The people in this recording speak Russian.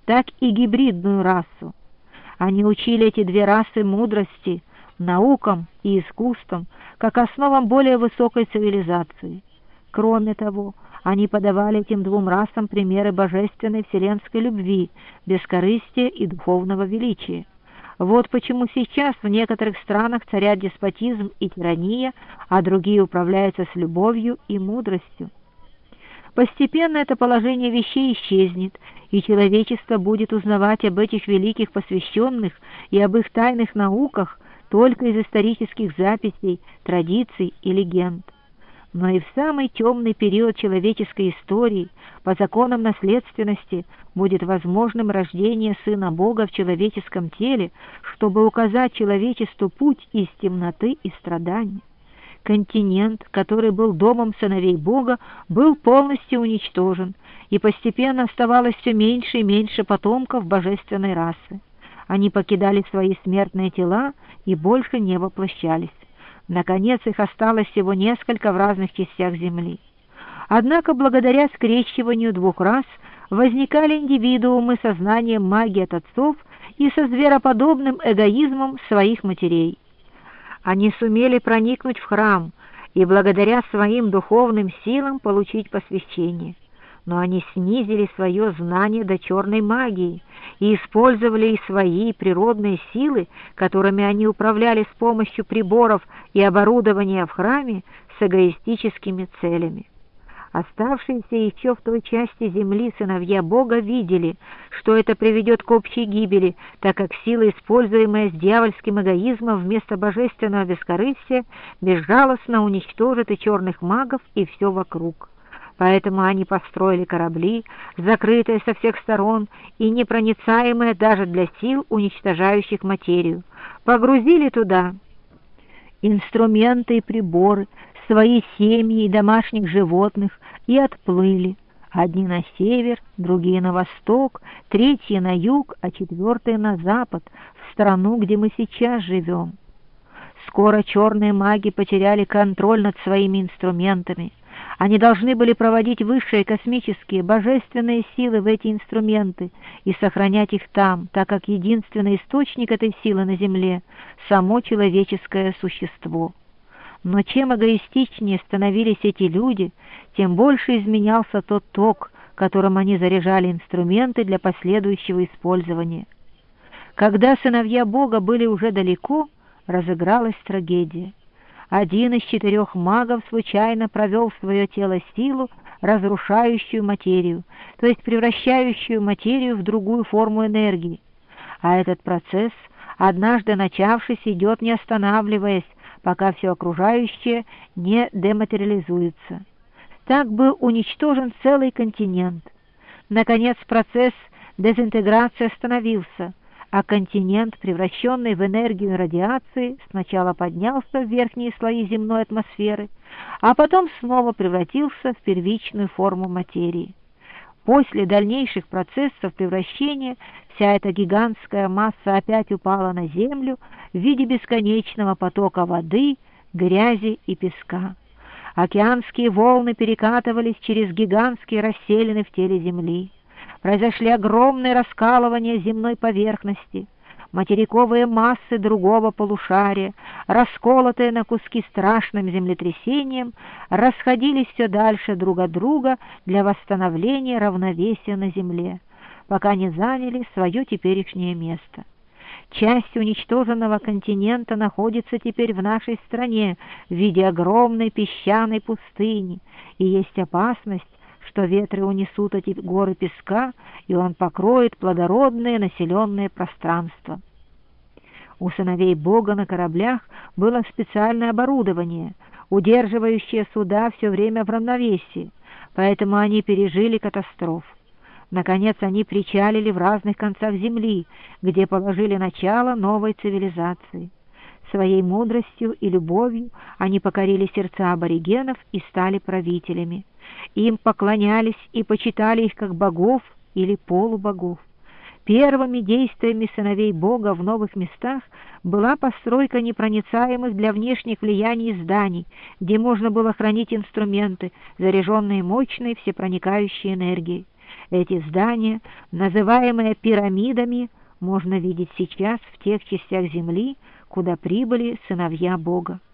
так и гибридную расу. Они учили эти две расы мудрости, наукам и искусствам, как основам более высокой цивилизации. Кроме того, они подавали этим двум расам примеры божественной вселенской любви, бескорыстия и духовного величия. Вот почему сейчас в некоторых странах царят деспотизм и тирания, а другие управляются с любовью и мудростью. Постепенно это положение вещей исчезнет, и человечество будет узнавать об этих великих посвященных и об их тайных науках только из исторических записей, традиций и легенд. Но и в самый темный период человеческой истории по законам наследственности будет возможным рождение Сына Бога в человеческом теле, чтобы указать человечеству путь из темноты и страданий. Континент, который был домом сыновей Бога, был полностью уничтожен, и постепенно оставалось все меньше и меньше потомков божественной расы. Они покидали свои смертные тела и больше не воплощались. Наконец, их осталось всего несколько в разных частях Земли. Однако, благодаря скрещиванию двух рас, возникали индивидуумы со знанием магии от отцов и со звероподобным эгоизмом своих матерей. Они сумели проникнуть в храм и благодаря своим духовным силам получить посвящение. Но они снизили свое знание до черной магии и использовали и свои природные силы, которыми они управляли с помощью приборов и оборудования в храме, с эгоистическими целями. Оставшиеся еще в той части земли сыновья Бога видели, что это приведет к общей гибели, так как сила, используемая с дьявольским эгоизмом вместо божественного бескорыстия, безжалостно уничтожит и черных магов, и все вокруг. Поэтому они построили корабли, закрытые со всех сторон и непроницаемые даже для сил, уничтожающих материю. Погрузили туда инструменты и приборы, свои семьи и домашних животных и отплыли. Одни на север, другие на восток, третьи на юг, а четвертые на запад, в страну, где мы сейчас живем. Скоро черные маги потеряли контроль над своими инструментами. Они должны были проводить высшие космические, божественные силы в эти инструменты и сохранять их там, так как единственный источник этой силы на Земле – само человеческое существо. Но чем эгоистичнее становились эти люди, тем больше изменялся тот ток, которым они заряжали инструменты для последующего использования. Когда сыновья Бога были уже далеко, разыгралась трагедия. Один из 4 магов случайно провел в свое тело силу, разрушающую материю, то есть превращающую материю в другую форму энергии. А этот процесс, однажды начавшись, идет не останавливаясь, пока все окружающее не дематериализуется. Так был уничтожен целый континент. Наконец процесс дезинтеграции остановился, а континент, превращенный в энергию радиации, сначала поднялся в верхние слои земной атмосферы, а потом снова превратился в первичную форму материи. После дальнейших процессов превращения вся эта гигантская масса опять упала на землю в виде бесконечного потока воды, грязи и песка. Океанские волны перекатывались через гигантские расселины в теле Земли. Произошли огромные раскалывания земной поверхности. Материковые массы другого полушария, расколотые на куски страшным землетрясением, расходились все дальше друг от друга для восстановления равновесия на Земле, пока не заняли свое теперешнее место. Часть уничтоженного континента находится теперь в нашей стране в виде огромной песчаной пустыни, и есть опасность, что ветры унесут эти горы песка, и он покроет плодородные населенные пространства. У сыновей Бога на кораблях было специальное оборудование, удерживающее суда все время в равновесии, поэтому они пережили катастрофу. Наконец они причалили в разных концах земли, где положили начало новой цивилизации. Своей мудростью и любовью они покорили сердца аборигенов и стали правителями. Им поклонялись и почитали их как богов или полубогов. Первыми действиями сыновей Бога в новых местах была постройка непроницаемых для внешних влияний зданий, где можно было хранить инструменты, заряженные мощной всепроникающей энергией. Эти здания, называемые пирамидами, можно видеть сейчас в тех частях земли, куда прибыли сыновья Бога.